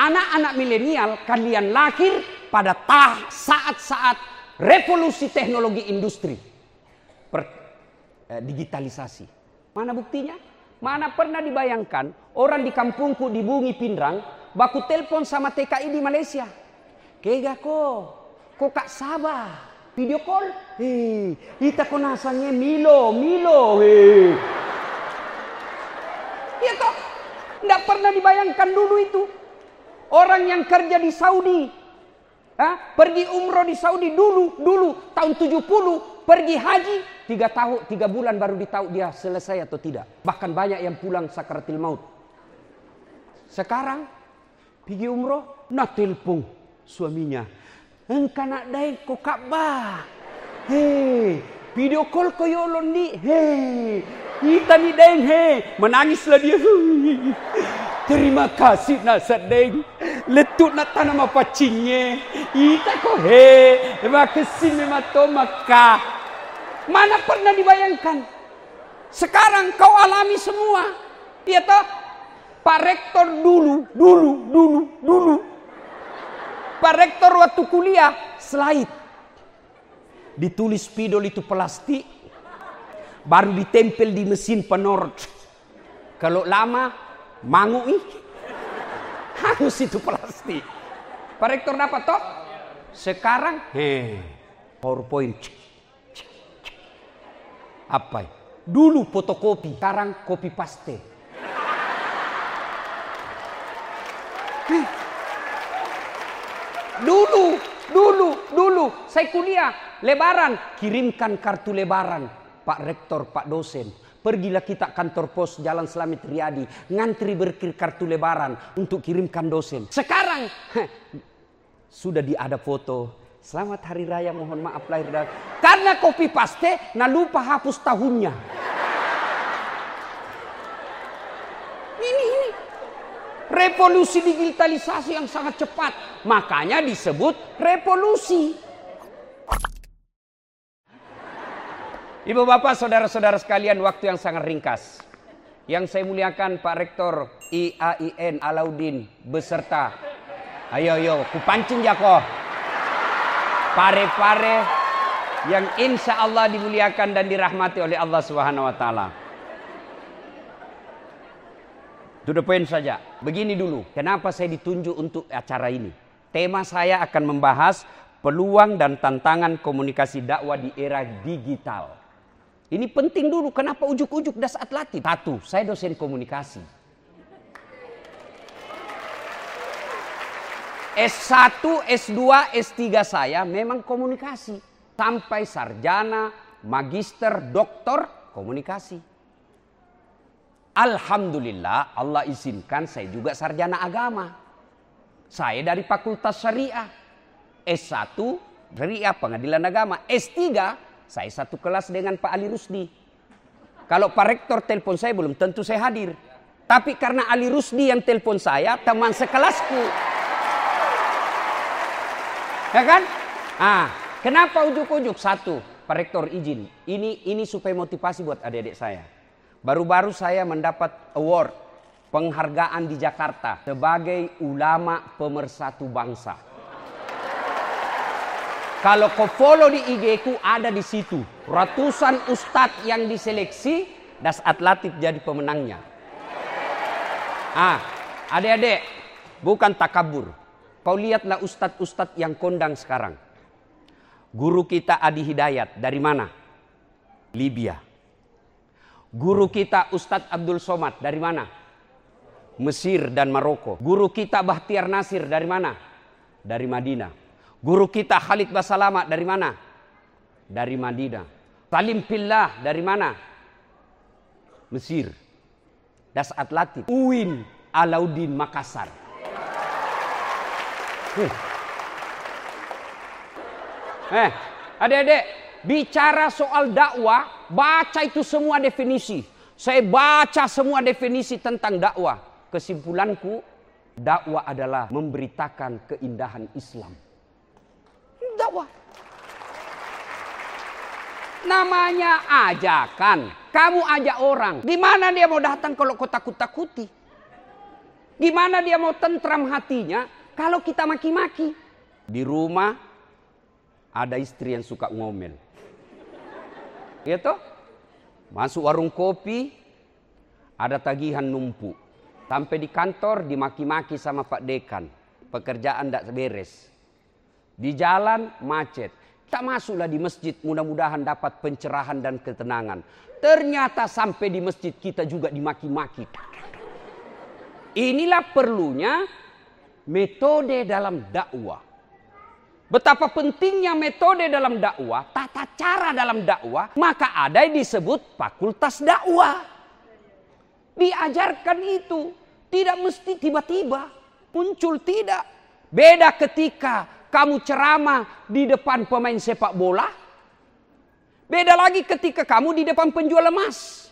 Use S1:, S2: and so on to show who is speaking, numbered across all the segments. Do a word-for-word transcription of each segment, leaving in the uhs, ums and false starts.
S1: anak-anak milenial kalian lahir pada tah saat-saat revolusi teknologi industri. Per, eh, digitalisasi. Mana buktinya? Mana pernah dibayangkan orang di kampungku di Bungi Pindrang baku telepon sama T K I di Malaysia. Kega ko, ko kak sabar. Video call, hei, kita ko nasanya Milo, Milo, hei. Ya toh, nggak pernah dibayangkan dulu itu. Orang yang kerja di Saudi, ha, pergi umroh di Saudi dulu, dulu tahun tujuh puluh, pergi haji, tiga tahun, tiga bulan baru ditahu dia selesai atau tidak. Bahkan banyak yang pulang sakaratil maut. Sekarang, pergi umroh, nah telepon suaminya. Engkau nak daik ko Ka'bah. Hei, video call ko yolon ni. Hei, kita ni deng hei. Menangislah dia. Terima kasih nak sadeng. Letuk nak tanam apa cingnya. Kita ko hei. Terima kasih memang to Makkah. Mana pernah dibayangkan. Sekarang kau alami semua. Iya toh? Pak Rektor dulu, dulu, dulu, dulu. Pak Rektor waktu kuliah, slide. Ditulis spidol itu plastik. Baru ditempel di mesin penorot. Kalau lama, mangui. Hangus itu plastik. Pak Rektor dapat toh? Sekarang, heh, PowerPoint. Apa? Dulu fotokopi, sekarang copy paste. Heh. Dulu, dulu, dulu, saya kuliah, lebaran, kirimkan kartu lebaran. Pak Rektor, Pak dosen, pergilah kita kantor pos Jalan Slamet Riyadi, ngantri berkir kartu lebaran untuk kirimkan dosen. Sekarang, heh, sudah ada foto, selamat hari raya, mohon maaf lahir dan karena copy paste, nah lupa hapus tahunnya. Ini, ini. Revolusi digitalisasi yang sangat cepat. Makanya disebut revolusi. Ibu bapak saudara-saudara sekalian, waktu yang sangat ringkas. Yang saya muliakan Pak Rektor I A I N Alauddin beserta. Ayo ayo, kupancing jako. Pare-pare yang insya Allah dimuliakan dan dirahmati oleh Allah Subhanahu Wa Taala. To the point saja. Begini dulu, kenapa saya ditunjuk untuk acara ini? Tema saya akan membahas peluang dan tantangan komunikasi dakwah di era digital. Ini penting dulu, kenapa ujuk-ujuk das atlatif? Satu, saya dosen komunikasi. S satu, S dua, S tiga saya memang komunikasi. Sampai sarjana, magister, doktor, komunikasi. Alhamdulillah Allah izinkan saya juga sarjana agama. Saya dari Fakultas Syariah. S satu Syariah Pengadilan Agama. S tiga saya satu kelas dengan Pak Ali Rusdi. Kalau Pak Rektor telepon saya belum tentu saya hadir. Tapi karena Ali Rusdi yang telepon saya, teman sekelasku. Ya kan? Ah, kenapa ujuk-ujuk? Satu, Pak Rektor izin. Ini ini supaya motivasi buat adik-adik saya. Baru-baru saya mendapat award penghargaan di Jakarta sebagai ulama pemersatu bangsa. Kalau kau follow di I G ku ada di situ ratusan ustadz yang diseleksi das atlatif jadi pemenangnya. Ah, adik-adik, bukan takabur. Kau lihatlah ustadz-ustadz yang kondang sekarang. Guru kita Adi Hidayat dari mana? Libya. Guru kita Ustadz Abdul Somad dari mana? Mesir dan Maroko. Guru kita Bahtiar Nasir dari mana? Dari Madinah. Guru kita Khalid Basalamah dari mana? Dari Madinah. Salim Pillah dari mana? Mesir. Das Atlatif. Uin Alauddin Makassar. Uh. Eh, adik-adik, bicara soal dakwah, baca itu semua definisi. Saya baca semua definisi tentang dakwah. Kesimpulanku, dakwah adalah memberitakan keindahan Islam. Dakwah. Namanya ajakan. Kamu ajak orang. Di mana dia mau datang kalau kau takut-takuti? Gimana dia mau tentram hatinya kalau kita maki-maki? Di rumah ada istri yang suka ngomel. Gitu? Masuk warung kopi, ada tagihan numpuk. Sampai di kantor dimaki-maki sama Pak Dekan. Pekerjaan tidak beres. Di jalan macet. Tak masuklah di masjid, mudah-mudahan dapat pencerahan dan ketenangan. Ternyata sampai di masjid kita juga dimaki-maki. Inilah perlunya metode dalam dakwah. Betapa pentingnya metode dalam dakwah, tata cara dalam dakwah, maka ada yang disebut fakultas dakwah. Diajarkan itu, tidak mesti tiba-tiba muncul, tidak. Beda ketika kamu ceramah di depan pemain sepak bola. Beda lagi ketika kamu di depan penjual emas.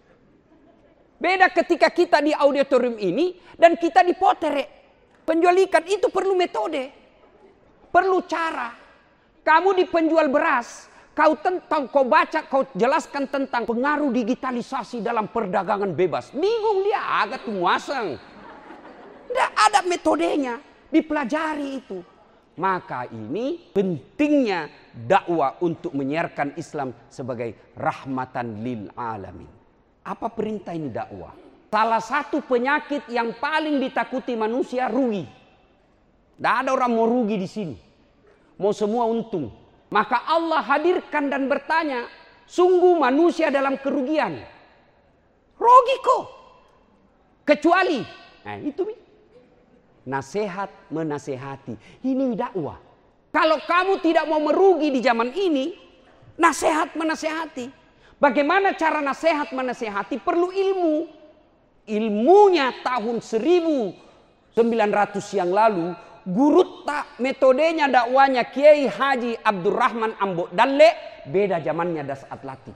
S1: Beda ketika kita di auditorium ini dan kita di potere. Penjual ikan itu perlu metode. Perlu cara. Kamu di penjual beras, kau tentang, kau baca, kau jelaskan tentang pengaruh digitalisasi dalam perdagangan bebas. Bingung dia, agak tumuasang. Tidak ada metodenya, dipelajari itu. Maka ini pentingnya dakwah untuk menyiarkan Islam sebagai rahmatan lil alamin. Apa perintah ini dakwah? Salah satu penyakit yang paling ditakuti manusia, rugi. Tidak ada orang mau rugi di sini. Mau semua untung. Maka Allah hadirkan dan bertanya, sungguh manusia dalam kerugian. Rugi kok. Kecuali, nah itu nasihat menasehati. Ini dakwah. Kalau kamu tidak mau merugi di zaman ini, nasihat menasehati. Bagaimana cara nasihat menasehati? Perlu ilmu. Ilmunya tahun seribu sembilan ratus yang lalu, guru tak metodenya dakwanya Kiai Haji Abdurrahman Ambo Dalle beda zamannya das atlatik.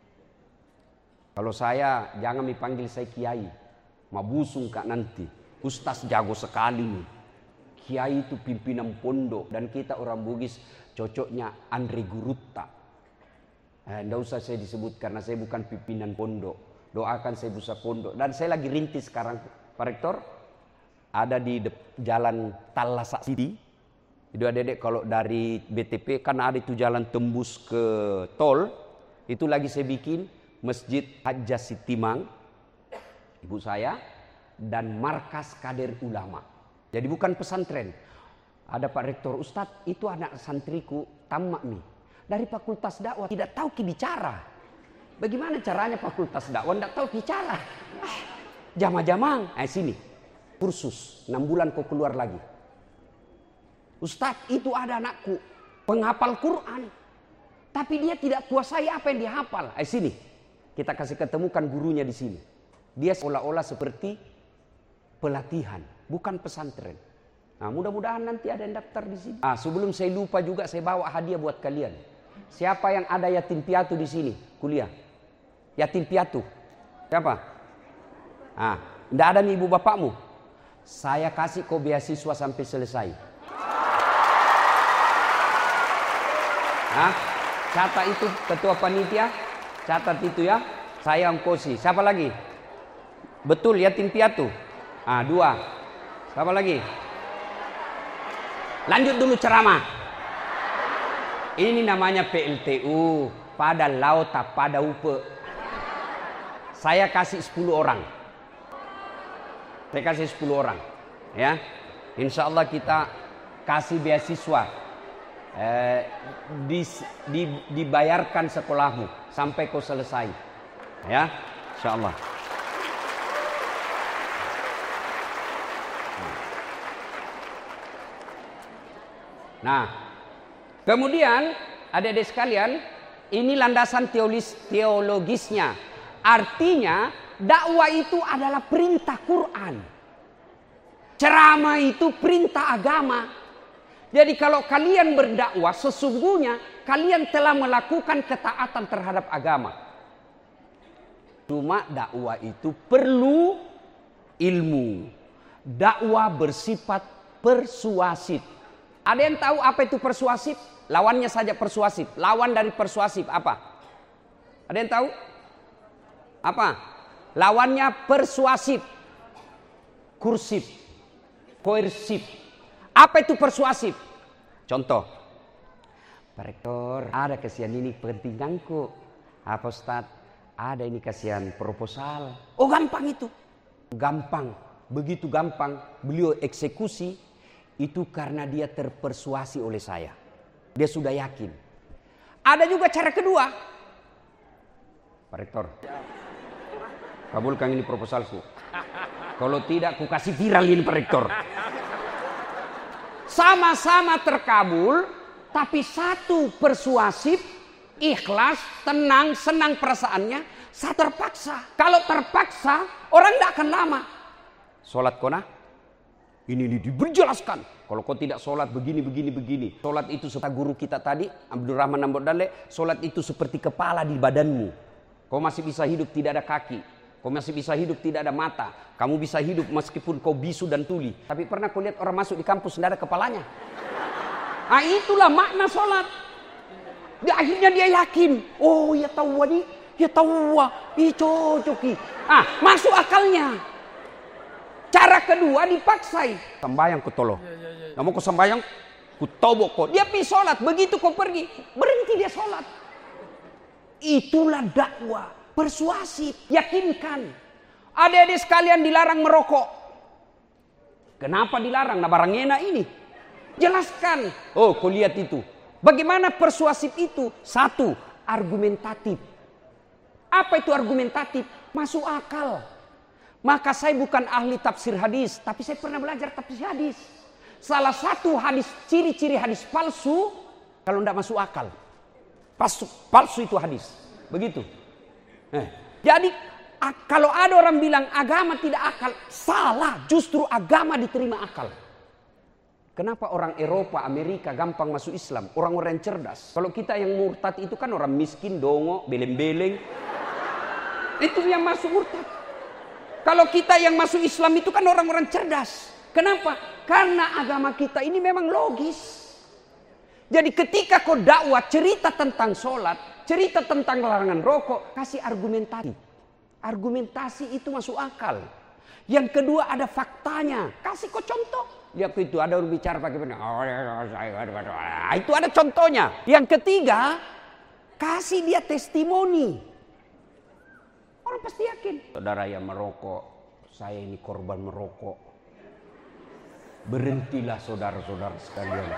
S1: Kalau saya jangan dipanggil saya Kiai, mabusung kak nanti. Ustaz jago sekali nih. Kiai itu pimpinan pondok dan kita orang Bugis cocoknya Andre Gurutta. Eh, nggak usah saya disebut karena saya bukan pimpinan pondok. Doakan saya bisa pondok dan saya lagi rintis sekarang Pak Rektor. Ada di jalan Talasa City. Itu adik-adik kalau dari B T P kan ada itu jalan tembus ke tol. Itu lagi saya bikin Masjid Hajjah Sitimang, ibu saya, dan markas kader ulama. Jadi bukan pesantren. Ada Pak Rektor, Ustadz itu anak santriku tamak nih. Dari fakultas dakwah tidak tahu bicara. Bagaimana caranya fakultas dakwah tidak tahu bicara? Ah, jama-jamang, eh sini. Kursus, enam bulan kau keluar lagi. Ustadz itu ada anakku, penghafal Quran. Tapi dia tidak kuasai apa yang dia hafal. Eh sini, kita kasih ketemukan gurunya di sini. Dia seolah-olah seperti pelatihan, bukan pesantren. Nah mudah-mudahan nanti ada yang daftar di sini. Ah, sebelum saya lupa juga saya bawa hadiah buat kalian. Siapa yang ada yatim piatu di sini kuliah? Yatim piatu. Siapa? Ah, tidak ada nih ibu bapakmu. Saya kasih kau beasiswa sampai selesai. Hah? Catat itu ketua panitia. Catat itu ya. Saya ongkosi. Siapa lagi? Betul yatim piatu. Ah, dua. Siapa lagi? Lanjut dulu ceramah. Ini namanya P L T U. Pada lauta pada upe. Saya kasih sepuluh orang. Saya kasih sepuluh orang. Ya. Insya Allah kita kasih beasiswa. Eh, di, di, dibayarkan sekolahmu sampai kau selesai. Ya. Insya Allah. Nah. Kemudian adik-adik sekalian, ini landasan teologis, teologisnya. Artinya dakwah itu adalah perintah Quran. Ceramah itu perintah agama. Jadi kalau kalian berdakwah sesungguhnya kalian telah melakukan ketaatan terhadap agama. Cuma dakwah itu perlu ilmu. Dakwah bersifat persuasif. Ada yang tahu apa itu persuasif? Lawannya saja persuasif. Lawan dari persuasif apa? Ada yang tahu? Apa? Lawannya persuasif. kursif, koersif. Apa itu persuasif? Contoh, Pak Rektor, ada kasihan ini pentingkanku. Apa Ustaz? Ada ini kasihan proposal. Oh gampang itu. Gampang, begitu gampang. Beliau eksekusi itu karena dia terpersuasi oleh saya. Dia sudah yakin. Ada juga cara kedua. Pak Rektor, kabulkan ini proposalku. Kalau tidak, ku kasih viral ini Pak Rektor. Sama-sama terkabul, tapi satu persuasif, ikhlas, tenang, senang perasaannya, saya terpaksa. Kalau terpaksa, orang tidak akan lama. Sholat kona, ini, ini diberjelaskan. Kalau kau tidak sholat begini, begini, begini. Sholat itu seperti guru kita tadi, Abdurrahman Nambodale, sholat itu seperti kepala di badanmu. Kau masih bisa hidup tidak ada kaki. Kau masih bisa hidup tidak ada mata. Kamu bisa hidup meskipun kau bisu dan tuli. Tapi pernah kau lihat orang masuk di kampus tidak ada kepalanya? Ah itulah makna sholat. Di akhirnya dia yakin. Oh ya tahu ini, ya tahu ini cocok. Ah masuk akalnya. Cara kedua dipaksai. Sembayang ku tolong. Nggak mau kau sembayang, ku tobok kau. Dia pergi sholat. Begitu kau pergi, berhenti dia sholat. Itulah dakwah. Persuasif, yakinkan. Adik-adik sekalian dilarang merokok. Kenapa dilarang? Nah barang enak ini. Jelaskan. Oh kau lihat itu. Bagaimana persuasif itu? Satu, argumentatif. Apa itu argumentatif? Masuk akal. Maka saya bukan ahli tafsir hadis, tapi saya pernah belajar tafsir hadis. Salah satu hadis, ciri-ciri hadis palsu, kalau tidak masuk akal. Palsu, palsu itu hadis. Begitu. Eh, jadi kalau ada orang bilang agama tidak akal, salah. Justru agama diterima akal. Kenapa orang Eropa, Amerika gampang masuk Islam? Orang-orang yang cerdas. Kalau kita yang murtad itu kan orang miskin, dongo, beleng-beleng. Itu yang masuk murtad. Kalau kita yang masuk Islam itu kan orang-orang cerdas. Kenapa? Karena agama kita ini memang logis. Jadi ketika kau dakwah cerita tentang sholat, cerita tentang larangan rokok, kasih argumentasi. Argumentasi itu masuk akal. Yang kedua ada faktanya. Kasih kau contoh. Lihat itu ada orang bicara pakai benar. Itu ada contohnya. Yang ketiga, kasih dia testimoni. Orang pasti yakin. Saudara yang merokok, saya ini korban merokok. Berhentilah saudara-saudara sekalian.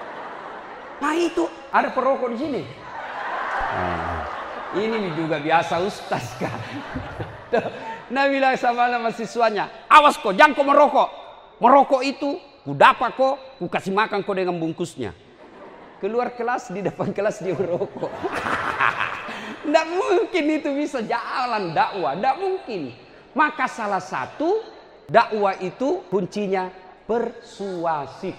S1: Nah itu ada perokok di sini. Nah, ini juga biasa ustaz kan. Nah bilang sama mahasiswanya, awas kok, jangan kau merokok. Merokok itu, ku dapat kok, ku kasih makan kau dengan bungkusnya. Keluar kelas, di depan kelas dia merokok. Tidak mungkin itu bisa jalan dakwah, tidak mungkin. Maka salah satu dakwah itu kuncinya persuasif.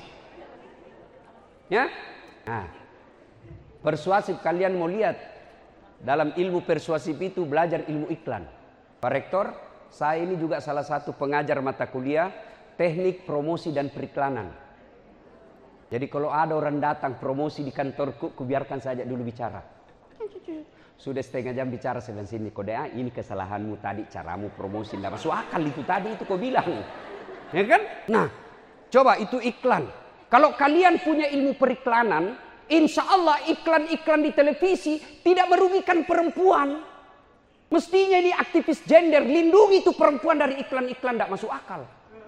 S1: Ya. Nah, persuasif kalian mau lihat dalam ilmu persuasif itu belajar ilmu iklan. Pak Rektor, saya ini juga salah satu pengajar mata kuliah teknik promosi dan periklanan. Jadi kalau ada orang datang promosi di kantorku, ku biarkan saja dulu bicara. Sudah setengah jam bicara saya bilang sini kode A, ini kesalahanmu tadi caramu promosi tidak masuk akal itu tadi itu kau bilang. Ya kan? Nah, coba itu iklan. Kalau kalian punya ilmu periklanan, insya Allah iklan-iklan di televisi tidak merugikan perempuan. Mestinya ini aktivis gender, lindungi itu perempuan dari iklan-iklan tidak masuk akal.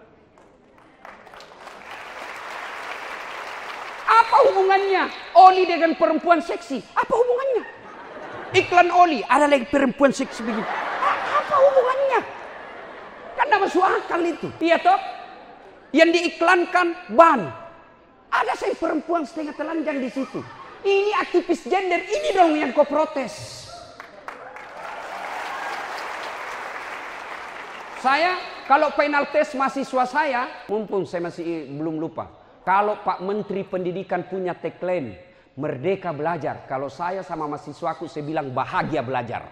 S1: Apa hubungannya oli dengan perempuan seksi? Apa hubungannya? Iklan oli, ada lagi perempuan seksi begitu. Apa hubungannya? Kan tidak masuk akal itu. Iya toh? Yang diiklankan ban. Ada saya perempuan setengah telanjang di situ. Ini aktivis gender, ini dong yang kau protes. Saya kalau final test mahasiswa saya, mumpung saya masih belum lupa. Kalau Pak Menteri Pendidikan punya tagline, merdeka belajar. Kalau saya sama mahasiswaku saya bilang bahagia belajar.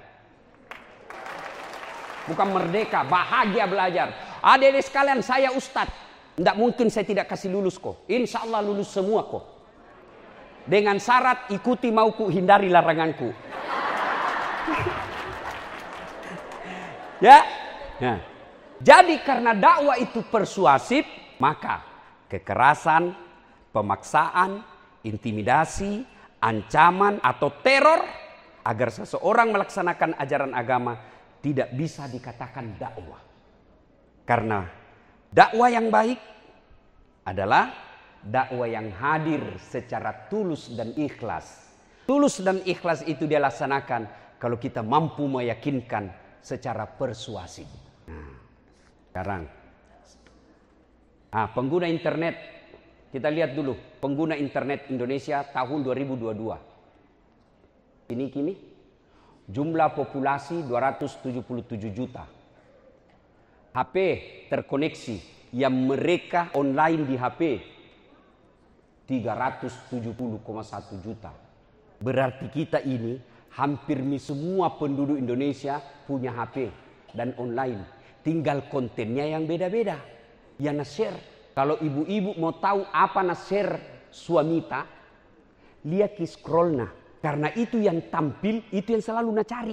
S1: Bukan merdeka, bahagia belajar. Adik-adik sekalian, saya ustadz. Tidak mungkin saya tidak kasih lulus kok. Insya Allah lulus semua kok. Dengan syarat ikuti mauku, hindari laranganku. Ya. Nah. Jadi karena dakwah itu persuasif, maka kekerasan, pemaksaan, intimidasi, ancaman atau teror agar seseorang melaksanakan ajaran agama tidak bisa dikatakan dakwah. Karena dakwah yang baik adalah dakwah yang hadir secara tulus dan ikhlas. Tulus dan ikhlas itu dia laksanakan kalau kita mampu meyakinkan secara persuasif. Nah, sekarang, ah, pengguna internet, kita lihat dulu pengguna internet Indonesia tahun dua ribu dua puluh dua. Ini kini jumlah populasi dua ratus tujuh puluh tujuh juta. H P terkoneksi yang mereka online di H P tiga ratus tujuh puluh koma satu juta. Berarti kita ini hampir semua penduduk Indonesia punya H P dan online. Tinggal kontennya yang beda-beda. Ya na-share. Kalau ibu-ibu mau tahu apa na-share suamita, lihat ki scroll nah. Karena itu yang tampil, itu yang selalu na cari.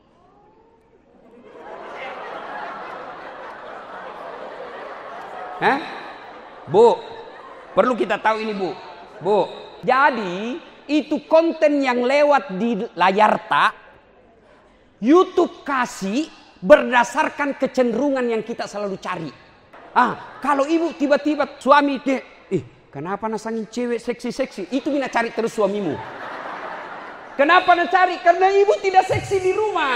S1: Hah? Bu, perlu kita tahu ini bu. Bu, jadi itu konten yang lewat di layar tak, YouTube kasih berdasarkan kecenderungan yang kita selalu cari. Ah, kalau ibu tiba-tiba suami dia, eh kenapa nasangin cewek seksi-seksi? Itu mina cari terus suamimu. Kenapa nak cari? Karena ibu tidak seksi di rumah.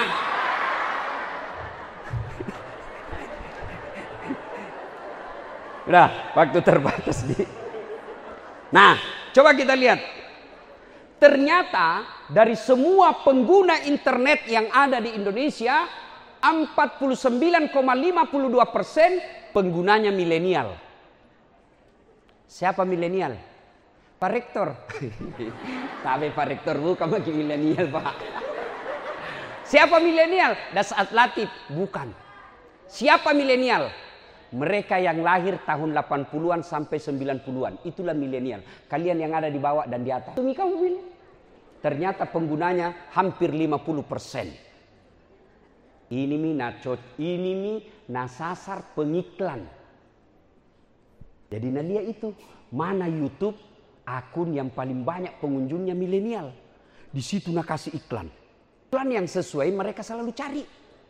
S1: Udah, waktu terbatas nih. Nah, coba kita lihat. Ternyata dari semua pengguna internet yang ada di Indonesia, empat puluh sembilan koma lima dua persen penggunanya milenial. Siapa milenial? Pak Rektor. Tapi Pak Rektor bukan bagi milenial, Pak. Siapa milenial? Dasat Latif, bukan. Siapa milenial? Mereka yang lahir tahun delapan puluhan sampai sembilan puluhan. Itulah milenial. Kalian yang ada di bawah dan di atas. Itu kamu bilang. Ternyata penggunanya hampir lima puluh persen. Ini mi nacot, ini mi nasasar pengiklan. Jadi nalia itu, mana YouTube akun yang paling banyak pengunjungnya milenial. Di situ nak kasih iklan. Iklan yang sesuai mereka selalu cari.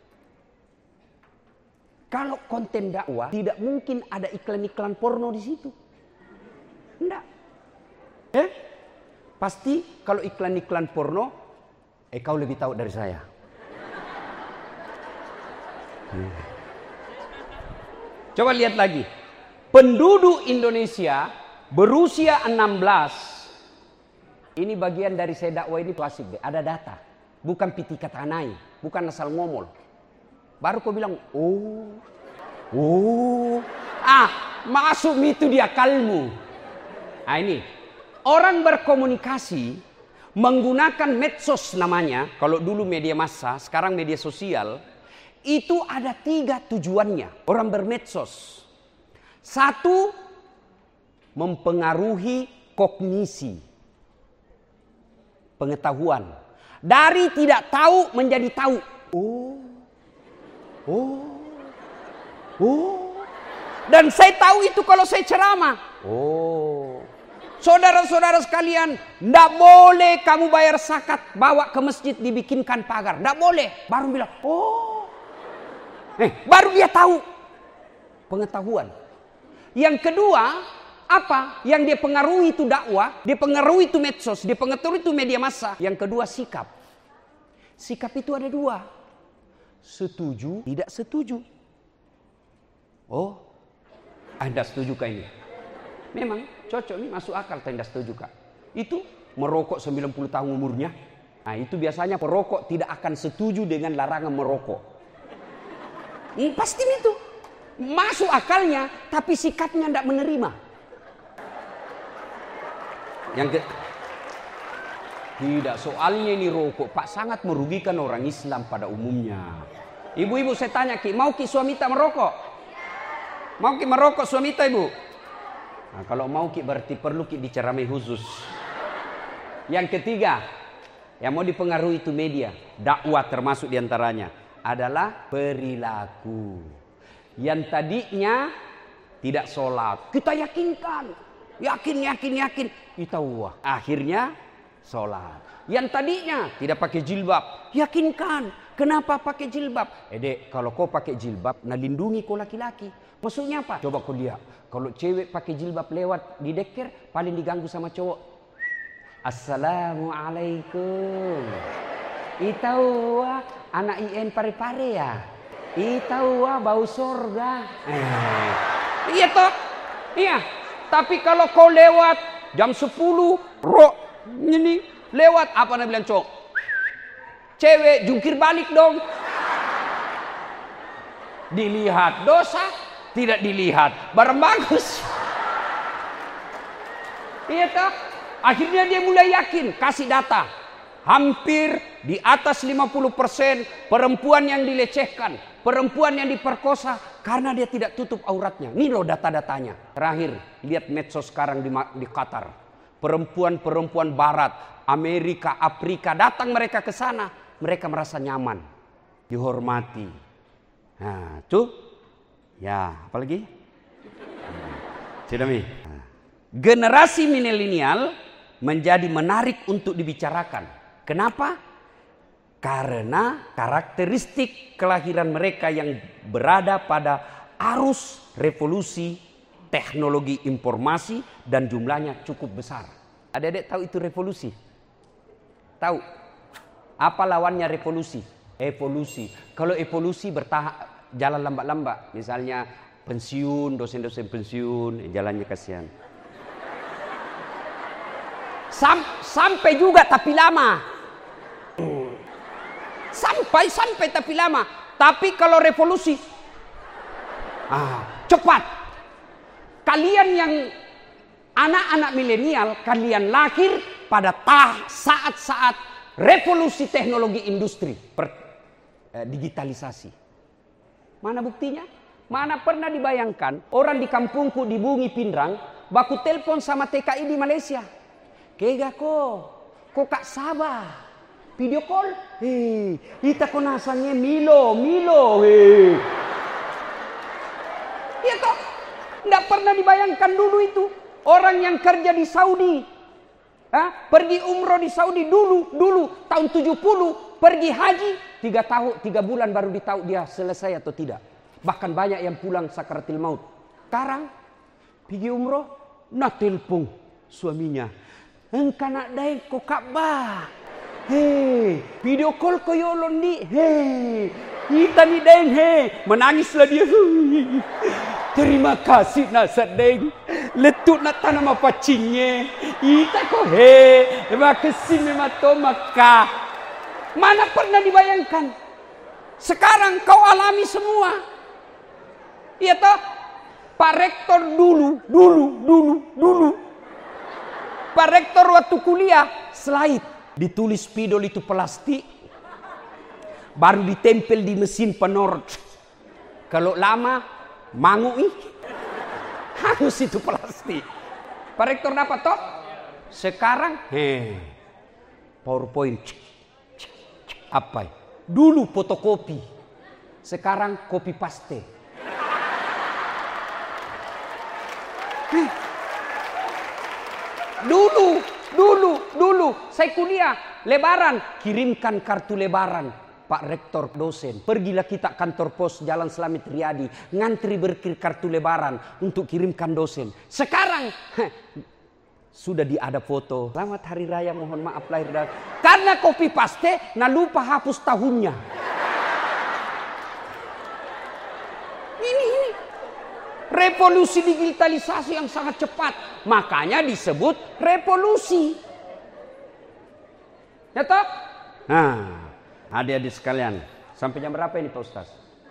S1: Kalau konten dakwah tidak mungkin ada iklan-iklan porno di situ. Enggak. Eh? Pasti kalau iklan-iklan porno, eh kau lebih tahu dari saya. Hmm. Coba lihat lagi. Penduduk Indonesia berusia enam belas. Ini bagian dari saya dakwah ini klasik deh. Ada data. Bukan piti katanai. Bukan asal ngomol. Baru kau bilang, oh. Oh. Ah, masuk itu dia akalmu. Nah ini. Orang berkomunikasi menggunakan medsos namanya. Kalau dulu media massa, sekarang media sosial. Itu ada tiga tujuannya. Orang bermedsos. Satu, mempengaruhi kognisi. Pengetahuan. Dari tidak tahu menjadi tahu. Oh. Oh. Oh. Dan saya tahu itu kalau saya ceramah. Oh. Saudara-saudara sekalian, tidak boleh kamu bayar zakat, bawa ke masjid dibikinkan pagar. Tidak boleh. Baru bilang, oh. Eh, baru dia tahu. Pengetahuan. Yang kedua, apa? Yang dia pengaruhi itu dakwah, dia pengaruhi itu medsos, dia pengaruhi itu media massa. Yang kedua, sikap. Sikap itu ada dua. Setuju, tidak setuju. Oh, Anda setuju kah ini? Memang cocok nih, masuk akal, tidak setuju kak. Itu merokok sembilan puluh tahun umurnya. Nah itu biasanya perokok tidak akan setuju dengan larangan merokok. Hmm, pasti itu. Masuk akalnya, tapi sikapnya tidak menerima. Yang ke... Tidak, soalnya ini rokok Pak sangat merugikan orang Islam pada umumnya. Ibu-ibu saya tanya, Ki, mau Ki suamita merokok? Mau Ki merokok suamita ibu? Nah, kalau mau Ki berarti perlu Ki diceramai khusus. Yang ketiga, yang mau dipengaruhi itu media, dakwah termasuk diantaranya adalah perilaku. Yang tadinya tidak sholat, kita yakinkan, yakin, yakin, yakin, kita wah, akhirnya sholat. Yang tadinya tidak pakai jilbab, yakinkan, kenapa pakai jilbab? Eh dek, kalau kau pakai jilbab, nah lindungi kau laki-laki. Maksudnya apa? Coba kau lihat, kalau cewek pakai jilbab lewat di deker, paling diganggu sama cowok. Assalamualaikum. Itau anak I N pare-pare ya. Itau bau sorga. Eh. Iya toh? Iya. Tapi kalau kau lewat jam sepuluh, ro, ini lewat apa nak bilang cowok? Cewek jungkir balik dong. Dilihat dosa, tidak dilihat barang bagus. Iya toh? Akhirnya dia mulai yakin, kasih data. Hampir di atas lima puluh persen perempuan yang dilecehkan, perempuan yang diperkosa karena dia tidak tutup auratnya. Ini loh data-datanya. Terakhir, lihat medsos sekarang di, di Qatar. Perempuan-perempuan barat, Amerika, Afrika, datang mereka ke sana. Mereka merasa nyaman, dihormati. Nah, tuh. Ya, apalagi? Sudah mi. Generasi milenial menjadi menarik untuk dibicarakan. Kenapa? Karena karakteristik kelahiran mereka yang berada pada arus revolusi teknologi informasi dan jumlahnya cukup besar. Adik-adik tahu itu revolusi? Tahu? Apa lawannya revolusi? Evolusi. Kalau evolusi bertahap, jalan lambat-lambat. Misalnya pensiun, dosen-dosen pensiun, jalannya kasihan. Sam, sampai juga tapi lama. Sampai sampai tapi lama. Tapi kalau revolusi, ah, cepat. Kalian yang anak-anak milenial, kalian lahir pada tah saat-saat revolusi teknologi industri, per, eh, digitalisasi. Mana buktinya? Mana pernah dibayangkan orang di kampungku di Bungi Pindrang baku telepon sama T K I di Malaysia. Kega ko, ko kak sabar. Video call, hei, ita ko nasanya Milo, Milo, hei. Iya toh, nggak pernah dibayangkan dulu itu orang yang kerja di Saudi, ha? Pergi umroh di Saudi dulu, dulu tahun tujuh puluh pergi haji tiga tahun, tiga bulan baru ditahu dia selesai atau tidak. Bahkan banyak yang pulang sakaratil maut. Sekarang pergi umroh, nak telepon suaminya, engkau nak daik ko Ka'bah. Hei, video call ko yolon di. Hei, kita ni deng. Hei, menangislah dia. Terima kasih nak sedeng. Letuk nak tanam apa cinye. Kita ko hei, terima kasih memang to Makkah. Mana pernah dibayangkan? Sekarang kau alami semua. Iya toh? Pak Rektor dulu, dulu, dulu, dulu. Pak Rektor waktu kuliah slide. Ditulis spidol itu plastik, baru ditempel di mesin penor. Kalau lama, mangui, hangus itu plastik. Pak Rektor dapat toh? Sekarang, heh, PowerPoint. Apa? Dulu fotokopi, sekarang copy paste. Heh. Dulu, dulu, dulu, saya kuliah, lebaran, kirimkan kartu lebaran. Pak Rektor dosen, pergilah kita kantor pos Jalan Slamet Riyadi, ngantri berkir kartu lebaran untuk kirimkan dosen. Sekarang, heh, sudah diada foto, selamat hari raya, mohon maaf lahir dan karena copy paste, nah lupa hapus tahunnya. Ini, ini. Revolusi digitalisasi yang sangat cepat. Makanya disebut revolusi. Ya toh? Nah, adik-adik sekalian. Sampai jam berapa ini Pak Ustaz?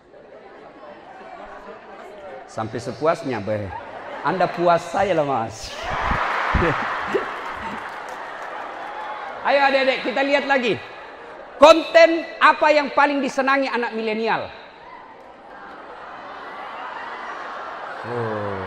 S1: Sampai sepuasnya. Be. Anda puas saya lah Mas. Ayo adik-adik kita lihat lagi. Konten apa yang paling disenangi anak milenial? Oh.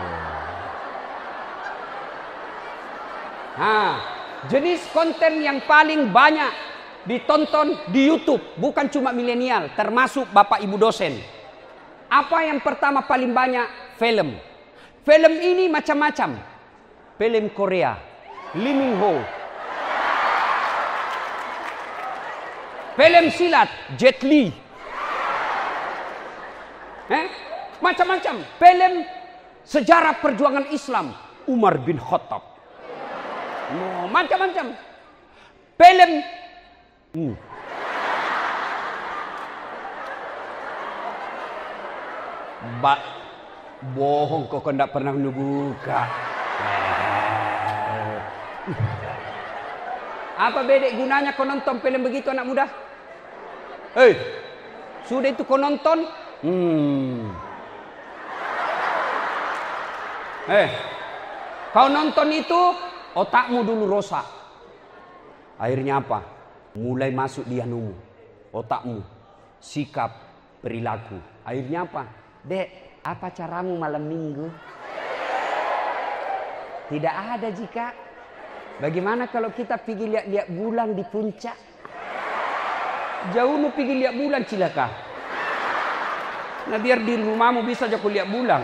S1: Nah, jenis konten yang paling banyak ditonton di YouTube bukan cuma milenial, termasuk Bapak Ibu dosen. Apa yang pertama paling banyak? Film. Film ini macam-macam. Film Korea, Lee Min Ho. Film silat, Jet Li. Eh? Macam-macam. Film sejarah perjuangan Islam, Umar bin Khattab. Oh, macam-macam. Film hmm. Ba bohong kok tidak pernah buka. Eh. Apa bedek gunanya kau nonton film begitu anak muda? Hei, sudah itu kau nonton? Hmm. Eh, kau nonton itu otakmu dulu rosak. Akhirnya apa? Mulai masuk di anumu, otakmu, sikap, perilaku. Akhirnya apa? Dek, apa caramu malam minggu? Tidak ada jika. Bagaimana kalau kita pergi lihat-lihat bulan di puncak? Jauh mu pergi lihat bulan cilaka. Nah biar di rumahmu bisa aja kau lihat bulan.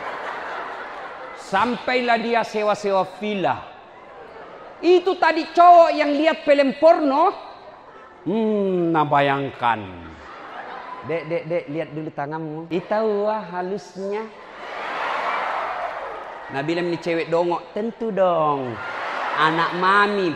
S1: Sampailah dia sewa-sewa villa. Itu tadi cowok yang lihat film porno. Hmm, nah bayangkan. Dek, dek, dek, lihat dulu tanganmu. Itu wah halusnya. Nah bilang ini cewek dongok, tentu dong. Anak mami.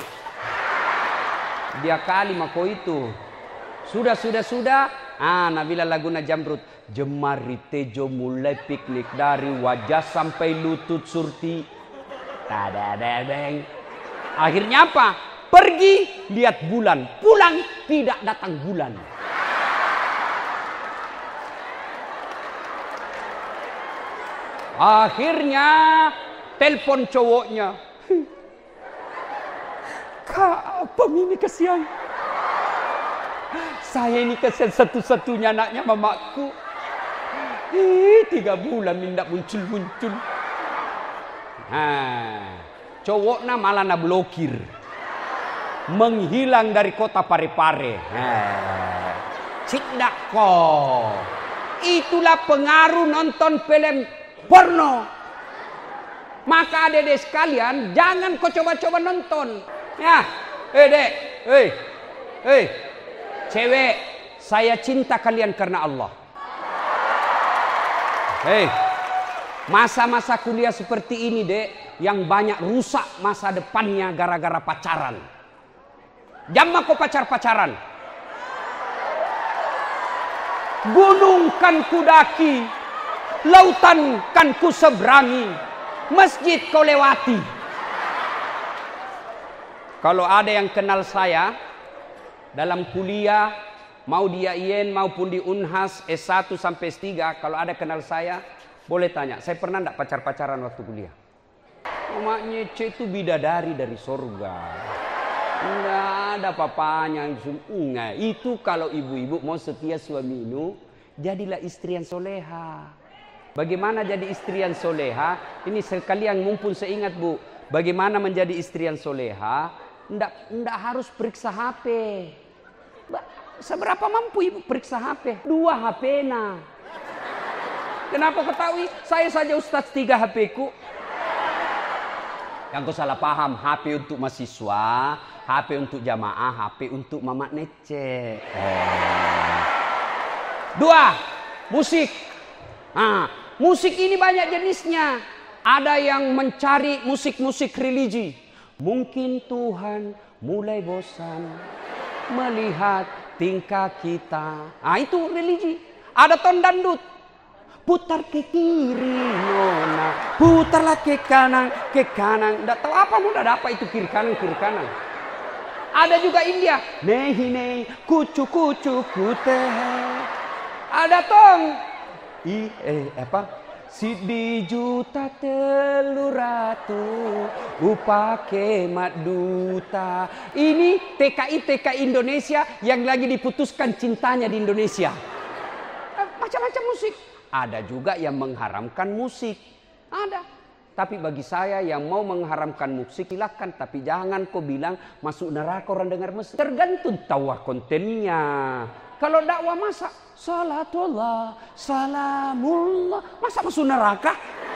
S1: Dia kali mako itu. Sudah, sudah, sudah. Ah, Nabila Laguna Jamrut. Jemari Tejo mulai piknik dari wajah sampai lutut surti. Tadadadeng. Akhirnya apa? Pergi lihat bulan. Pulang tidak datang bulan. Akhirnya telepon cowoknya. Kak, apa ini kasihan? Saya ini kasihan satu-satunya anaknya mamaku. Eh, tiga bulan minta muncul-muncul. Nah, cowoknya malah na blokir. Menghilang dari kota Parepare. Nah, cikdak kok. Itulah pengaruh nonton film porno. Maka adik-adik sekalian, jangan kau coba-coba nonton. Ya, eh dek, eh, eh, cewek, saya cinta kalian karena Allah. Hei, masa-masa kuliah seperti ini dek, yang banyak rusak masa depannya gara-gara pacaran. Jangan kau pacar-pacaran. Gunung kan kudaki, lautan kan ku seberangi, masjid kau lewati. Kalau ada yang kenal saya dalam kuliah, mau di I A I N maupun di Unhas S satu sampai S tiga, kalau ada kenal saya, boleh tanya, saya pernah enggak pacar-pacaran waktu kuliah? Maknya C itu bidadari dari surga. Enggak ada papanya. Enggak. Itu kalau ibu-ibu mau setia suamimu, jadilah istri yang soleha. Bagaimana jadi istri yang soleha? Ini sekalian mumpun seingat bu, bagaimana menjadi istri yang soleha? Ndak, ndak harus periksa H P. Seberapa mampu ibu periksa H P? Dua H P nah. Kenapa ketahui? Saya saja Ustadz tiga H P ku. Yang kau salah paham, H P untuk mahasiswa, H P untuk jamaah, H P untuk mamak nece. Oh. Dua, musik. Nah, musik ini banyak jenisnya. Ada yang mencari musik-musik religi. Mungkin Tuhan mulai bosan melihat tingkah kita. Ah itu religi. Ada ton dangdut. Putar ke kiri nona, putarlah ke kanan, ke kanan. Nggak tahu apa mudah ada apa itu kiri kanan kiri kanan. Ada juga India. Nehi nehi kucu kucu kute. Ada tong. I eh apa? Sidi juta telur ratu upake mat duta. Ini T K I T K I Indonesia yang lagi diputuskan cintanya di Indonesia. Macam-macam musik. Ada juga yang mengharamkan musik. Ada. Tapi bagi saya yang mau mengharamkan musik silakan, tapi jangan kau bilang masuk neraka orang dengar musik. Tergantung tahu kontennya. Kalau dakwah masa salatullah, salamullah, masa masuk neraka?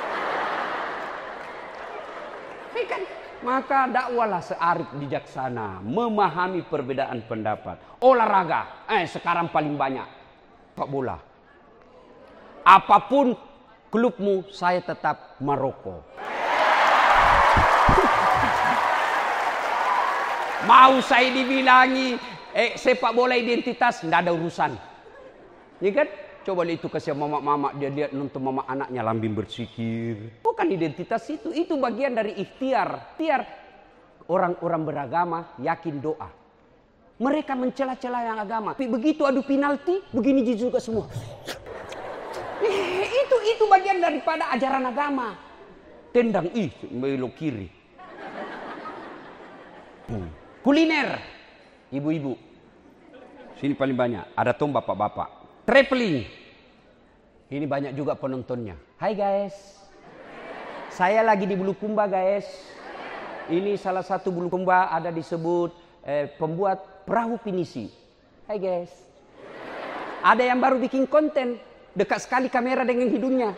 S1: Kan? Maka dakwalah searif bijaksana, memahami perbedaan pendapat. Olahraga, eh sekarang paling banyak sepak bola. Apapun klubmu, saya tetap Maroko. Mau saya dibilangi eh, sepak bola identitas, tidak ada urusan. Ya kan? Coba lihat itu kasih mama-mama, dia lihat nonton mama anaknya lambing bersikir. Bukan identitas itu, itu bagian dari ikhtiar. Ikhtiar orang-orang beragama yakin doa. Mereka mencela-cela yang agama. Tapi begitu adu penalti, begini juga semua. Eh, itu itu bagian daripada ajaran agama. Tendang ih, belok kiri. Hmm. Kuliner, ibu-ibu. Sini paling banyak. Ada tuh bapak-bapak. Traveling. Ini banyak juga penontonnya. Hai guys. Saya lagi di Bulukumba guys. Ini salah satu Bulukumba ada disebut eh, pembuat perahu pinisi. Hai guys. Ada yang baru bikin konten. Dekat sekali kamera dengan hidungnya.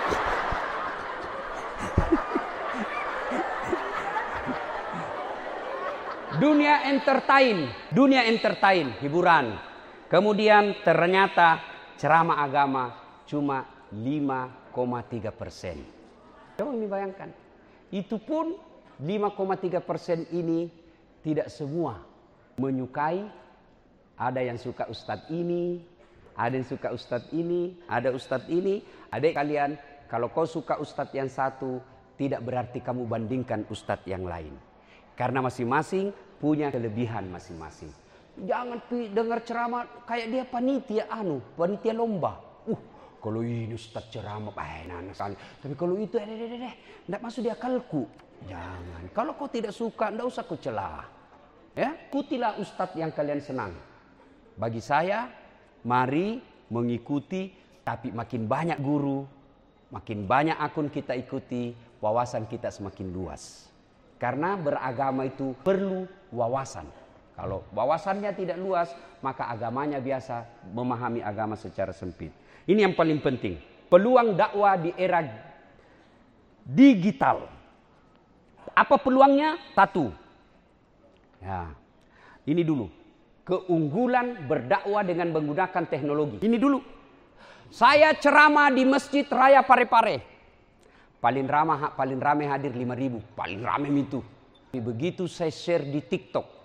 S1: Dunia entertain. Dunia entertain. Hiburan. Kemudian ternyata ceramah agama cuma lima koma tiga persen. Coba ini bayangkan. Itu pun lima koma tiga persen ini tidak semua menyukai. Ada yang suka ustadz ini, ada yang suka ustadz ini, ada ustadz ini. Adik kalian, kalau kau suka ustadz yang satu, tidak berarti kamu bandingkan ustadz yang lain. Karena masing-masing punya kelebihan masing-masing. Jangan dengar ceramah kayak dia panitia anu, panitia lomba. Uh, kalau ini ustaz ceramah, eh nana sekali. Tapi kalau itu, eh, deh, deh, deh, tidak masuk di akalku. Jangan. Kalau kau tidak suka, tidak usah kau celah. Ya, ikutilah ustaz yang kalian senang. Bagi saya, mari mengikuti. Tapi makin banyak guru, makin banyak akun kita ikuti, wawasan kita semakin luas. Karena beragama itu perlu wawasan. Kalau wawasannya tidak luas, maka agamanya biasa, memahami agama secara sempit. Ini yang paling penting. Peluang dakwah di era digital. Apa peluangnya? Satu. Ya, ini dulu. Keunggulan berdakwah dengan menggunakan teknologi. Ini dulu. Saya ceramah di Masjid Raya Parepare. Paling ramah, paling ramai hadir lima ribu. Paling ramai itu. Begitu saya share di TikTok.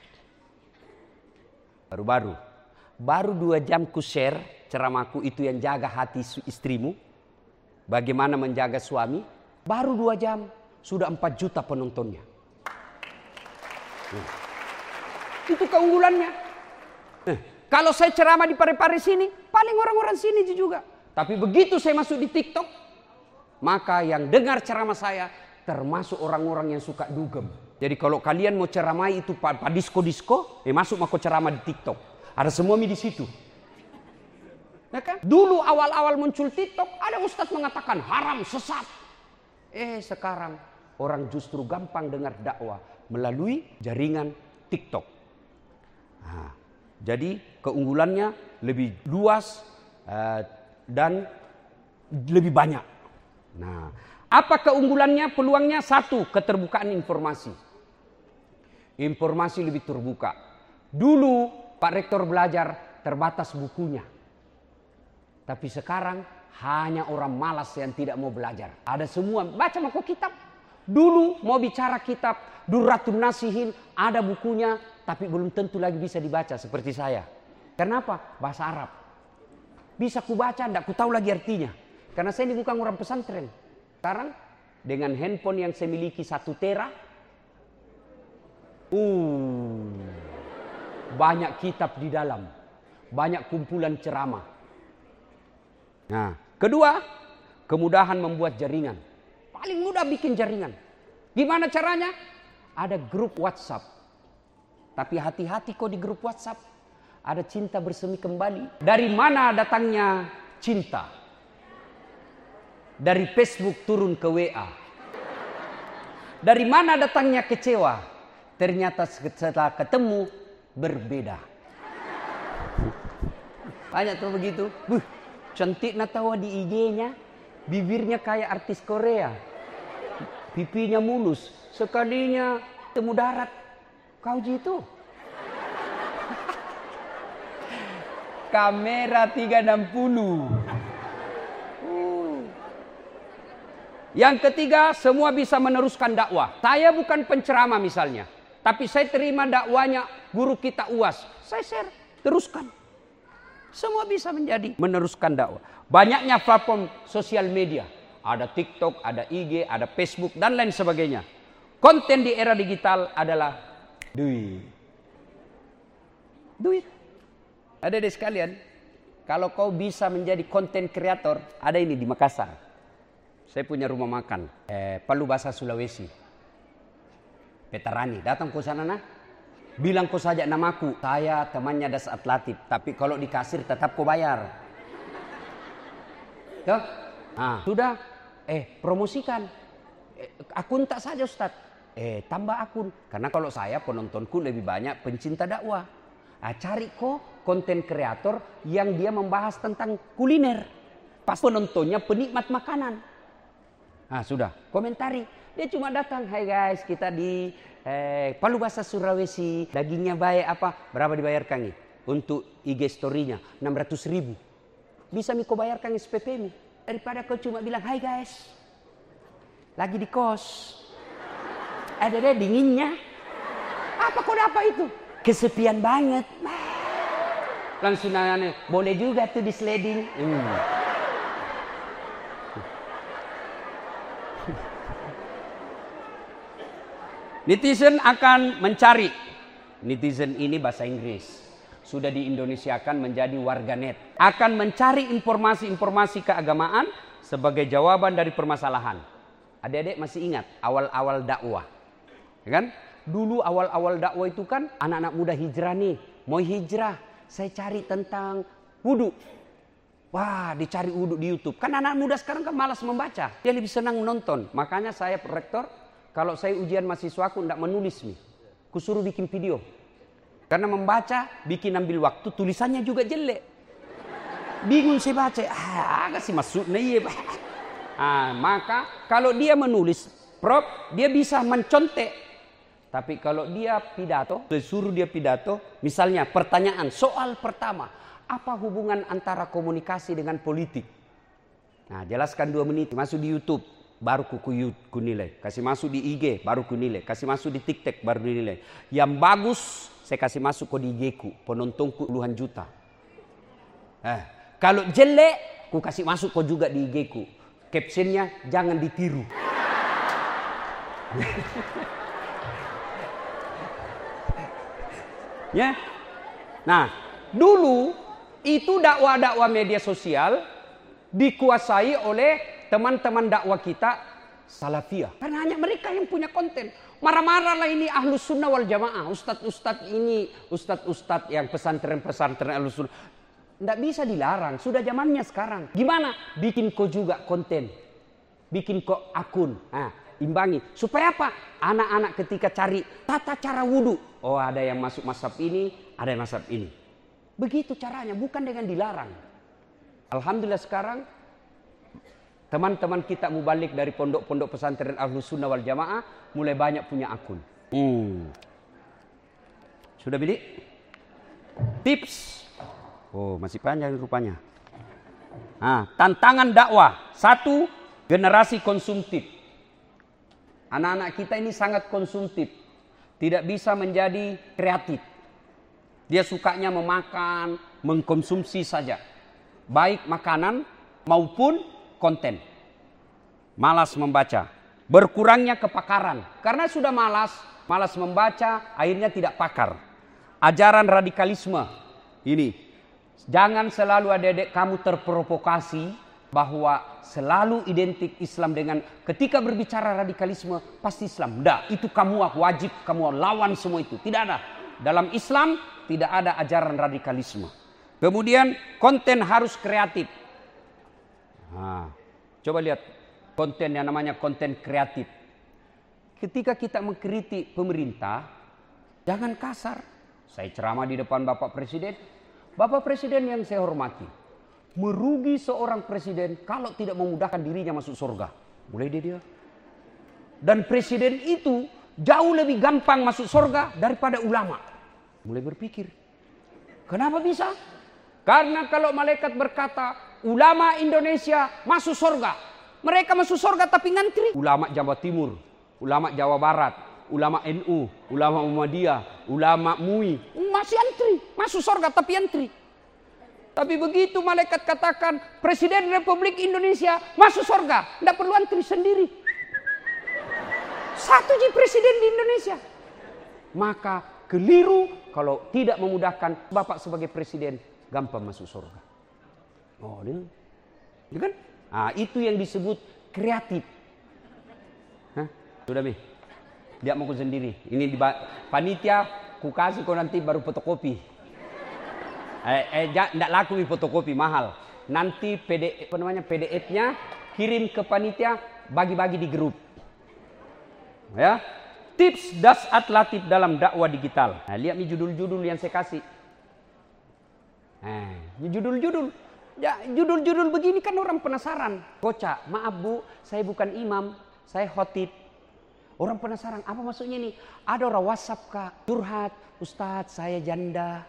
S1: Baru-baru, baru dua jam ku share ceramahku itu yang jaga hati istrimu, bagaimana menjaga suami. Baru dua jam sudah empat juta penontonnya. Hmm. Itu keunggulannya. Eh, kalau saya ceramah di Parepare sini, paling orang-orang sini juga. Tapi begitu saya masuk di TikTok, maka yang dengar ceramah saya termasuk orang-orang yang suka dugem. Jadi kalau kalian mau ceramah itu pada disco-disco, eh masuk mau ceramah di TikTok. Ada semua mi di situ. Ya kan? Dulu awal-awal muncul TikTok, ada ustadz mengatakan haram, sesat. Eh sekarang orang justru gampang dengar dakwah melalui jaringan TikTok. Nah, jadi keunggulannya lebih luas uh, dan lebih banyak. Nah, apa keunggulannya? Peluangnya satu, keterbukaan informasi. Informasi lebih terbuka. Dulu Pak Rektor belajar terbatas bukunya. Tapi sekarang hanya orang malas yang tidak mau belajar. Ada semua, baca mako kitab. Dulu mau bicara kitab Durratun Nasihin, ada bukunya, tapi belum tentu lagi bisa dibaca seperti saya. Kenapa? Bahasa Arab. Bisa ku baca, tidak ku tahu lagi artinya. Karena saya ini bukan orang pesantren. Sekarang dengan handphone yang saya miliki satu tera, uh, banyak kitab di dalam, banyak kumpulan ceramah. Nah, kedua, kemudahan membuat jaringan. Paling mudah bikin jaringan. Gimana caranya? Ada grup WhatsApp. Tapi hati-hati kok di grup WhatsApp. Ada cinta bersemi kembali. Dari mana datangnya cinta? Dari Facebook turun ke W A. Dari mana datangnya kecewa? Ternyata setelah ketemu berbeda. Banyak tuh begitu. Buh, cantik natawa di I G-nya. Bibirnya kayak artis Korea. Pipinya mulus. Sekalinya temu darat. Kau gitu. Kamera tiga enam puluh. Uh. Yang ketiga, semua bisa meneruskan dakwah. Saya bukan penceramah misalnya. Tapi saya terima dakwanya guru kita U A S. Saya share, teruskan. Semua bisa menjadi meneruskan dakwah. Banyaknya platform sosial media. Ada TikTok, ada I G, ada Facebook, dan lain sebagainya. Konten di era digital adalah duit. Duit. Adik-adik sekalian, kalau kau bisa menjadi konten kreator, ada ini di Makassar. Saya punya rumah makan, eh, Palu Bahasa Sulawesi. Petarani, datang ke sana nah. Bilang kau saja namaku, saya temannya Das Atlatif, tapi kalau di kasir tetap kau bayar. Tuh, nah, sudah, eh promosikan, eh, akun tak saja Ustadz, eh tambah akun, karena kalau saya penontonku lebih banyak pencinta dakwah. Nah, cari kok konten kreator yang dia membahas tentang kuliner, pas penontonnya penikmat makanan. Nah sudah, komentari, dia cuma datang, hai guys kita di Eh, Palu Bahasa Sulawesi, dagingnya baik apa? Berapa dibayarkan nih? Untuk I G story-nya enam ratus ribu. Bisa Miko bayarkan S P P mi. Daripada kau cuma bilang, hai guys, lagi di kos. Ada deh dinginnya. Apa kau dapat itu? Kesepian banget. Langsung nanya, boleh juga tuh di sliding. Hmm. Netizen akan mencari, netizen ini bahasa Inggris, sudah diindonesiakan menjadi warganet, akan mencari informasi-informasi keagamaan sebagai jawaban dari permasalahan. Adik-adik masih ingat awal-awal dakwah, ya kan? Dulu awal-awal dakwah itu kan anak-anak muda hijrah nih, mau hijrah, saya cari tentang wudhu. Wah, dicari wudhu di YouTube. Kan anak muda sekarang kan malas membaca, dia lebih senang menonton. Makanya saya rektor, kalau saya ujian mahasiswaku tidak menulis nih, kusuruh bikin video. Karena membaca, bikin ambil waktu, tulisannya juga jelek. Bingung saya baca, ah, agak sih maksudnya iya. Ah, maka kalau dia menulis, Prof, dia bisa mencontek. Tapi kalau dia pidato, disuruh dia pidato, misalnya pertanyaan, soal pertama, apa hubungan antara komunikasi dengan politik? Nah, jelaskan dua menit, masuk di YouTube. Baru ku, ku nilai, kasih masuk di I G baru ku nilai, kasih masuk di TikTok baru dinilai. Yang bagus saya kasih masuk ke di I G ku, penontonku puluhan juta. Eh, kalau jelek ku kasih masuk kok juga di I G ku. Captionnya jangan ditiru. Ya. Nah, dulu itu dakwah-dakwah media sosial dikuasai oleh teman-teman dakwah kita salafiyah. Karena hanya mereka yang punya konten. Marah-marah lah ini ahlus sunnah wal jamaah. Ustadz-ustadz ini, ustadz-ustadz yang pesantren-pesantren ahlus sunnah. Tidak bisa dilarang, sudah zamannya sekarang. Gimana? Bikin kok juga konten. Bikin kok akun. Nah, imbangi. Supaya apa? Anak-anak ketika cari tata cara wudhu. Oh ada yang masuk mazhab ini, ada yang mazhab ini. Begitu caranya, bukan dengan dilarang. Alhamdulillah sekarang teman-teman kita mubalik dari pondok-pondok pesantren Ahlus Sunnah wal Jamaah mulai banyak punya akun. Hmm. Sudah bilik? Tips. Oh masih panjang rupanya. Nah, tantangan dakwah. Satu, generasi konsumtif. Anak-anak kita ini sangat konsumtif. Tidak bisa menjadi kreatif. Dia sukanya memakan, mengkonsumsi saja. Baik makanan maupun konten. Malas membaca. Berkurangnya kepakaran. Karena sudah malas, malas membaca, akhirnya tidak pakar. Ajaran radikalisme. Ini. Jangan selalu adik-adik kamu terprovokasi bahwa selalu identik Islam dengan ketika berbicara radikalisme pasti Islam. Tidak, itu kamu wajib, kamu lawan semua itu. Tidak ada. Dalam Islam tidak ada ajaran radikalisme. Kemudian konten harus kreatif. Nah, coba lihat konten yang namanya konten kreatif. Ketika kita mengkritik pemerintah, jangan kasar. Saya ceramah di depan Bapak Presiden, Bapak Presiden yang saya hormati, merugi seorang presiden kalau tidak memudahkan dirinya masuk surga. Mulai dari dia. Dan presiden itu jauh lebih gampang masuk surga daripada ulama. Mulai berpikir, kenapa bisa? Karena kalau malaikat berkata, ulama Indonesia masuk surga, mereka masuk surga tapi ngantri. Ulama Jawa Timur, ulama Jawa Barat, ulama N U, ulama Muhammadiyah, ulama M U I, masih antri, masuk surga tapi antri. Tapi begitu malaikat katakan Presiden Republik Indonesia masuk surga, tidak perlu antri sendiri. Satu ji presiden di Indonesia. Maka keliru kalau tidak memudahkan Bapak sebagai presiden gampang masuk surga. Oh, ini, ini kan? Nah, itu yang disebut kreatif. Hah? Sudah mi, dia mau ku sendiri. Ini di panitia, ku kasih kau nanti baru fotokopi. Eh, eh tidak laku di fotokopi mahal. Nanti P D F, apa namanya P D F-nya kirim ke panitia, bagi-bagi di grup. Ya, tips dasat latif dalam dakwah digital. Nah, lihat nih judul-judul yang saya kasih. Nah, ini judul-judul. Ya, judul-judul begini kan orang penasaran. Kocak, maaf bu, saya bukan imam, saya khotib. Orang penasaran, apa maksudnya nih? Ada orang WhatsApp kak, curhat, Ustadz saya janda.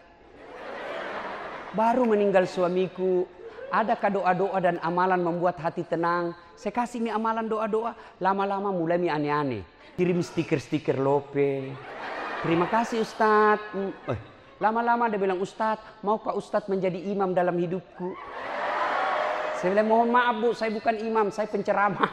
S1: Baru meninggal suamiku. Adakah doa-doa dan amalan membuat hati tenang? Saya kasih nih amalan doa-doa. Lama-lama mulai mi aneh-aneh. Kirim stiker-stiker lope. Terima kasih Ustadz. Eh, lama-lama dia bilang, Ustadz, maukah Ustadz menjadi imam dalam hidupku? Saya bilang, mohon maaf bu, saya bukan imam, saya penceramah.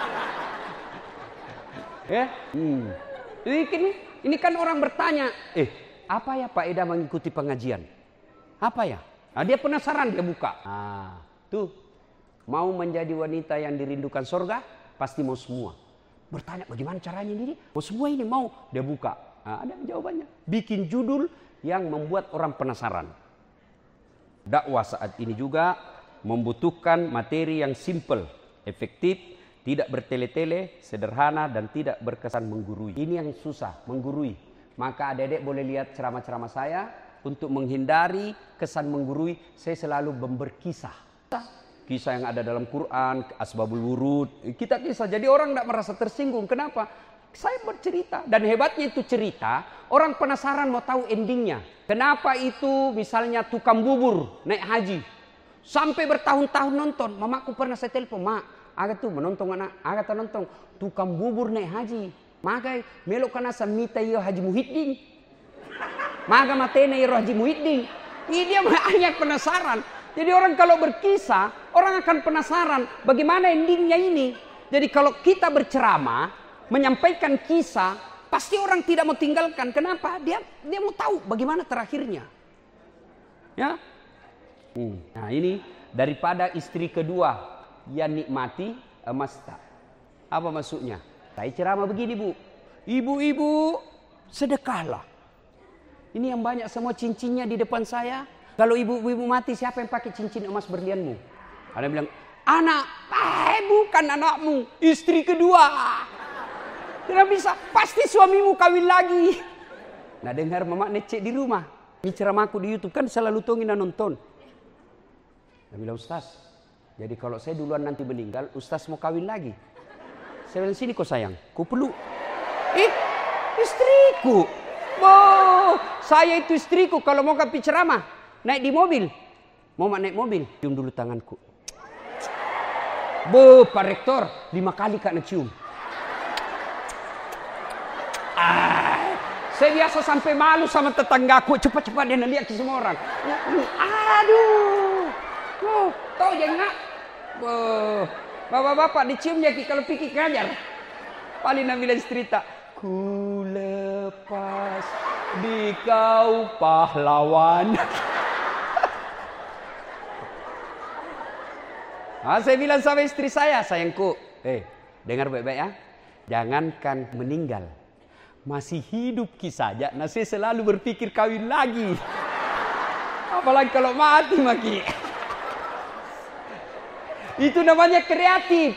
S1: Ya, hmm. ini, ini kan orang bertanya, eh, apa ya Pak Eda mengikuti pengajian? Apa ya? Nah, dia penasaran, dia buka. Nah, tuh, mau menjadi wanita yang dirindukan surga, pasti mau semua. Bertanya, bagaimana caranya ini? Mau semua ini mau, dia buka. Nah, ada jawabannya. Bikin judul yang membuat orang penasaran. Dakwah saat ini juga membutuhkan materi yang simple, efektif, tidak bertele-tele, sederhana, dan tidak berkesan menggurui. Ini yang susah, menggurui. Maka adik-adik boleh lihat ceramah-ceramah saya. Untuk menghindari kesan menggurui, saya selalu berkisah. Kisah yang ada dalam Quran, asbabul wurud. Kita kisah, jadi orang tidak merasa tersinggung. Kenapa? Saya bercerita. Dan hebatnya itu cerita, orang penasaran mau tahu endingnya. Kenapa itu misalnya tukang bubur naik haji. Sampai bertahun-tahun nonton. Mamaku pernah saya telepon, mak, agak tuh menonton anak, agak tuh nonton. Tukang bubur naik haji. Maka melok kana samita yo Haji Muhyiddin. Maka matena yo Haji Muhyiddin. Ini dia hanya penasaran. Jadi orang kalau berkisah, orang akan penasaran bagaimana endingnya ini. Jadi kalau kita berceramah, menyampaikan kisah, pasti orang tidak mau tinggalkan. Kenapa? Dia dia mau tahu bagaimana terakhirnya. Ya. Hmm. Nah ini daripada istri kedua yang nikmati emas tak. Apa maksudnya? Saya ceramah begini bu, ibu-ibu sedekahlah. Ini yang banyak semua cincinnya di depan saya. Kalau ibu-ibu mati, siapa yang pakai cincin emas berlianmu? Ada yang bilang, anak, eh bukan anakmu, istri kedua. Tidak bisa, pasti suamimu kawin lagi. Nah dengar mama necek di rumah. Ini ceramahku di YouTube kan selalu tongin nonton. Dia bilang, Ustaz, jadi kalau saya duluan nanti meninggal, Ustaz mau kawin lagi. Saya bilang, sini kau sayang, kau peluk. Eh, istriku. Oh, saya itu istriku kalau mau kapi ceramah. Naik di mobil. Mau naik mobil, cium dulu tanganku. Bo, Pak Rektor, lima kali kak cium. Ah, saya biasa sampai malu sama tetanggaku. Cepat-cepat dia lihat ke semua orang. Aduh. Oh, tahu jangan. Oh, bapak-bapak diciumnya kalau pikir ngajar. Paling Nabila cerita. Ku lepas di kau pahlawan. Nah, saya bilang sama istri saya, sayangku, eh, dengar baik-baik ya, jangankan meninggal, masih hidup saja. Nah, saya selalu berpikir kawin lagi, apalagi kalau mati maki. Itu namanya kreatif.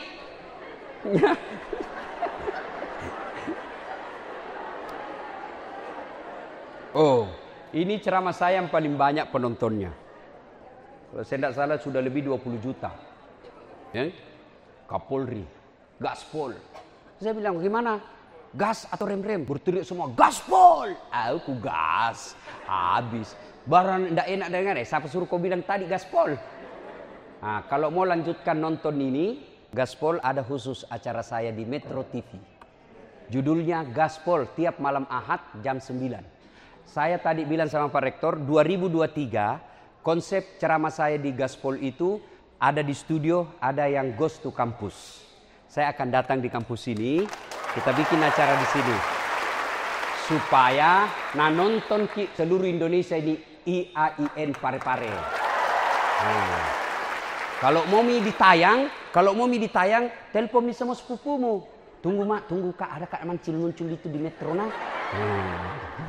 S1: Oh, ini ceramah saya yang paling banyak penontonnya. Kalau saya tidak salah sudah lebih dua puluh juta. Ya? Kapolri, gaspol. Saya bilang, gimana? Gas atau rem-rem? Berteriak semua, gaspol! Aku gas. Habis. Barang tidak enak dengar, eh, siapa suruh kau bilang tadi gaspol? Nah, kalau mau lanjutkan nonton ini, Gaspol ada khusus acara saya di Metro T V. Judulnya Gaspol tiap malam Ahad jam sembilan. Saya tadi bilang sama Pak Rektor, dua ribu dua puluh tiga konsep ceramah saya di Gaspol itu ada di studio, ada yang ghost to kampus. Saya akan datang di kampus ini, kita bikin acara di sini. Supaya nah nonton seluruh Indonesia ini I A I N pare-pare. Nah. Kalau mau mi ditayang, kalau mau mi ditayang, telepon mi sama sepupumu. Tunggu mak, tunggu kak, ada kak mancil muncul itu di Metro nah. Hmm.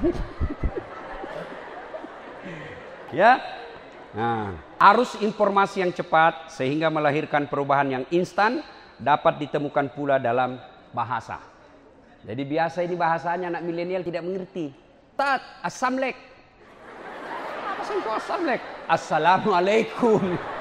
S1: Ya, nah, arus informasi yang cepat sehingga melahirkan perubahan yang instan dapat ditemukan pula dalam bahasa. Jadi biasa ini bahasanya anak milenial tidak mengerti. Tat, assamlek. Apa sih itu assamlek? Assalamualaikum.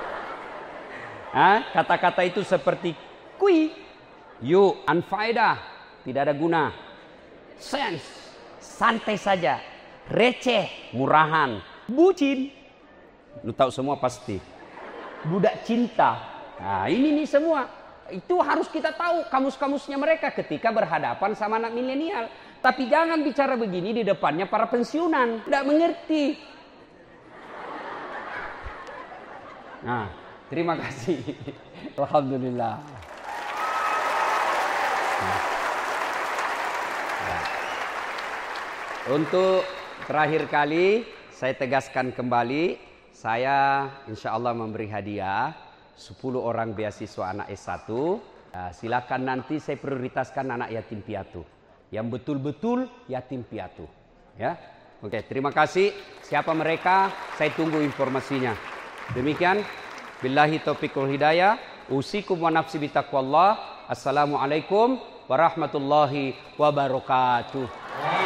S1: Ha? Kata-kata itu seperti kui, yu, anfaedah, tidak ada guna. Sense, santai saja. Receh, murahan. Bucin, lu tahu semua pasti. Budak cinta. Nah, ini nih semua. Itu harus kita tahu kamus-kamusnya mereka ketika berhadapan sama anak milenial. Tapi jangan bicara begini di depannya para pensiunan. Tidak mengerti. Nah, terima kasih. Alhamdulillah. Untuk terakhir kali saya tegaskan kembali, saya insya Allah memberi hadiah sepuluh orang beasiswa anak S satu. Nah, silakan nanti saya prioritaskan anak yatim piatu, yang betul-betul yatim piatu. Ya, oke. Terima kasih. Siapa mereka? Saya tunggu informasinya. Demikian. Billahi taufiq wal hidayah. Usikum wa nafsi bitaqwallah. Assalamualaikum warahmatullahi wabarakatuh.